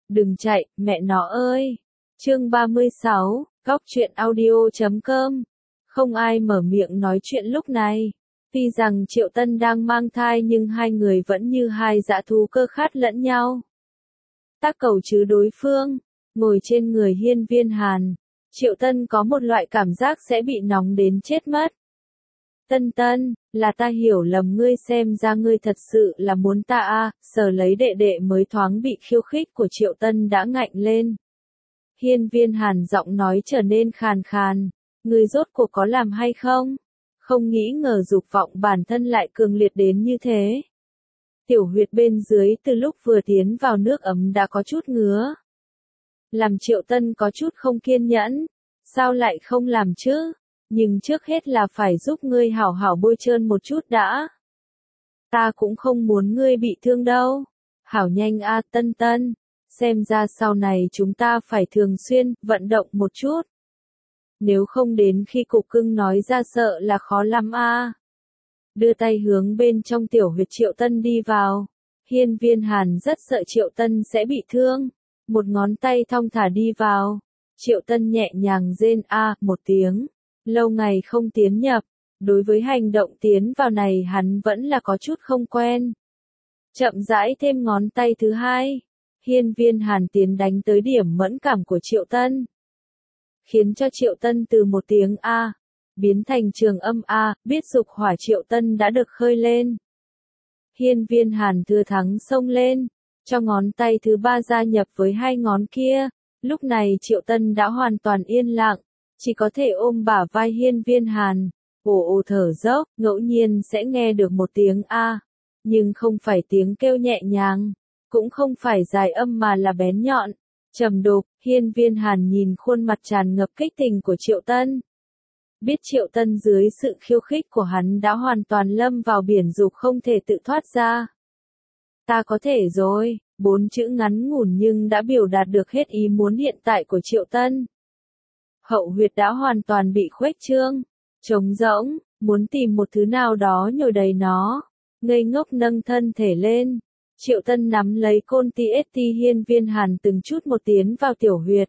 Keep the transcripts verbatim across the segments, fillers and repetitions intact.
Đừng chạy, mẹ nó ơi. Chương ba mươi sáu, góc truyện audio chấm com. Không ai mở miệng nói chuyện lúc này. Tuy rằng Triệu Tân đang mang thai nhưng hai người vẫn như hai dã thú cơ khát lẫn nhau. Tác cầu chứ đối phương, ngồi trên người Hiên Viên Hàn, Triệu Tân có một loại cảm giác sẽ bị nóng đến chết mất. Tân Tân, là ta hiểu lầm ngươi, xem ra ngươi thật sự là muốn ta à, sờ lấy đệ đệ mới thoáng bị khiêu khích của Triệu Tân đã ngạnh lên. Hiên Viên Hàn giọng nói trở nên khàn khàn, ngươi rốt cuộc có làm hay không? Không nghĩ ngờ dục vọng bản thân lại cường liệt đến như thế. Tiểu huyệt bên dưới từ lúc vừa tiến vào nước ấm đã có chút ngứa. Làm Triệu Tân có chút không kiên nhẫn, sao lại không làm chứ? Nhưng trước hết là phải giúp ngươi hảo hảo bôi trơn một chút đã. Ta cũng không muốn ngươi bị thương đâu. Hảo nhanh a Tân Tân, xem ra sau này chúng ta phải thường xuyên vận động một chút. Nếu không đến khi cục cưng nói ra sợ là khó lắm a. Đưa tay hướng bên trong tiểu huyệt Triệu Tân đi vào. Hiên Viên Hàn rất sợ Triệu Tân sẽ bị thương. Một ngón tay thong thả đi vào. Triệu Tân nhẹ nhàng rên a một tiếng. Lâu ngày không tiến nhập, đối với hành động tiến vào này hắn vẫn là có chút không quen. Chậm rãi thêm ngón tay thứ hai, Hiên Viên Hàn tiến đánh tới điểm mẫn cảm của Triệu Tân. Khiến cho Triệu Tân từ một tiếng A, biến thành trường âm A, biết dục hỏa Triệu Tân đã được khơi lên. Hiên Viên Hàn thừa thắng xông lên, cho ngón tay thứ ba gia nhập với hai ngón kia, lúc này Triệu Tân đã hoàn toàn yên lặng. Chỉ có thể ôm bả vai Hiên Viên Hàn, ồ ồ thở dốc, ngẫu nhiên sẽ nghe được một tiếng A, nhưng không phải tiếng kêu nhẹ nhàng, cũng không phải dài âm mà là bén nhọn, trầm đục. Hiên Viên Hàn nhìn khuôn mặt tràn ngập kích tình của Triệu Tân. Biết Triệu Tân dưới sự khiêu khích của hắn đã hoàn toàn lâm vào biển dục không thể tự thoát ra. Ta có thể rồi, bốn chữ ngắn ngủn nhưng đã biểu đạt được hết ý muốn hiện tại của Triệu Tân. Hậu huyệt đã hoàn toàn bị khuếch trương, trống rỗng, muốn tìm một thứ nào đó nhồi đầy nó. Ngây ngốc nâng thân thể lên, Triệu Tân nắm lấy côn ti ét ti Hiên Viên Hàn từng chút một tiến vào tiểu huyệt.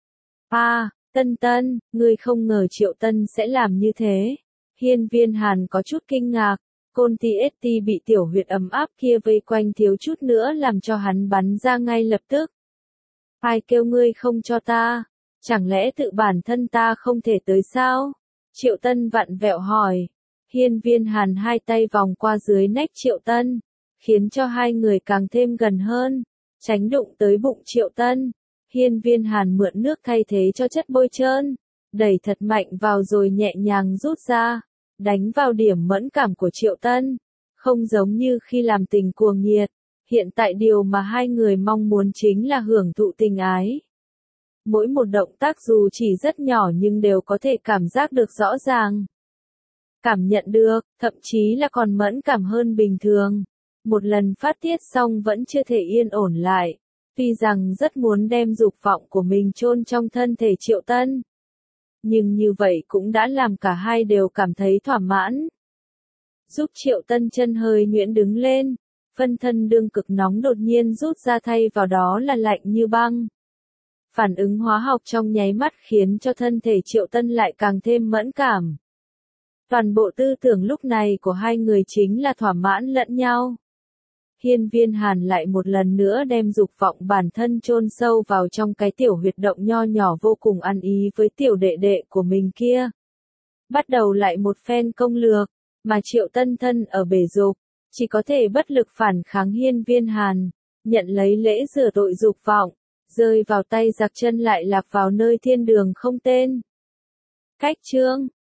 À, Tân Tân, ngươi không ngờ Triệu Tân sẽ làm như thế. Hiên Viên Hàn có chút kinh ngạc, côn ti ét ti bị tiểu huyệt ấm áp kia vây quanh thiếu chút nữa làm cho hắn bắn ra ngay lập tức. Ai kêu ngươi không cho ta? Chẳng lẽ tự bản thân ta không thể tới sao? Triệu Tân vặn vẹo hỏi. Hiên Viên Hàn hai tay vòng qua dưới nách Triệu Tân, khiến cho hai người càng thêm gần hơn, tránh đụng tới bụng Triệu Tân. Hiên Viên Hàn mượn nước thay thế cho chất bôi trơn, đẩy thật mạnh vào rồi nhẹ nhàng rút ra, đánh vào điểm mẫn cảm của Triệu Tân. Không giống như khi làm tình cuồng nhiệt, hiện tại điều mà hai người mong muốn chính là hưởng thụ tình ái. Mỗi một động tác dù chỉ rất nhỏ nhưng đều có thể cảm giác được rõ ràng. Cảm nhận được, thậm chí là còn mẫn cảm hơn bình thường. Một lần phát tiết xong vẫn chưa thể yên ổn lại. Tuy rằng rất muốn đem dục vọng của mình chôn trong thân thể Triệu Tân. Nhưng như vậy cũng đã làm cả hai đều cảm thấy thỏa mãn. Giúp Triệu Tân chân hơi nhuyễn đứng lên. Phân thân đương cực nóng đột nhiên rút ra thay vào đó là lạnh như băng. Phản ứng hóa học trong nháy mắt khiến cho thân thể Triệu Tân lại càng thêm mẫn cảm. Toàn bộ tư tưởng lúc này của hai người chính là thỏa mãn lẫn nhau. Hiên Viên Hàn lại một lần nữa đem dục vọng bản thân chôn sâu vào trong cái tiểu huyệt động nho nhỏ vô cùng ăn ý với tiểu đệ đệ của mình kia. Bắt đầu lại một phen công lược, mà Triệu Tân thân ở bể dục, chỉ có thể bất lực phản kháng Hiên Viên Hàn, nhận lấy lễ rửa tội dục vọng. Rơi vào tay giặc chân lại lạc vào nơi thiên đường không tên. Cách chương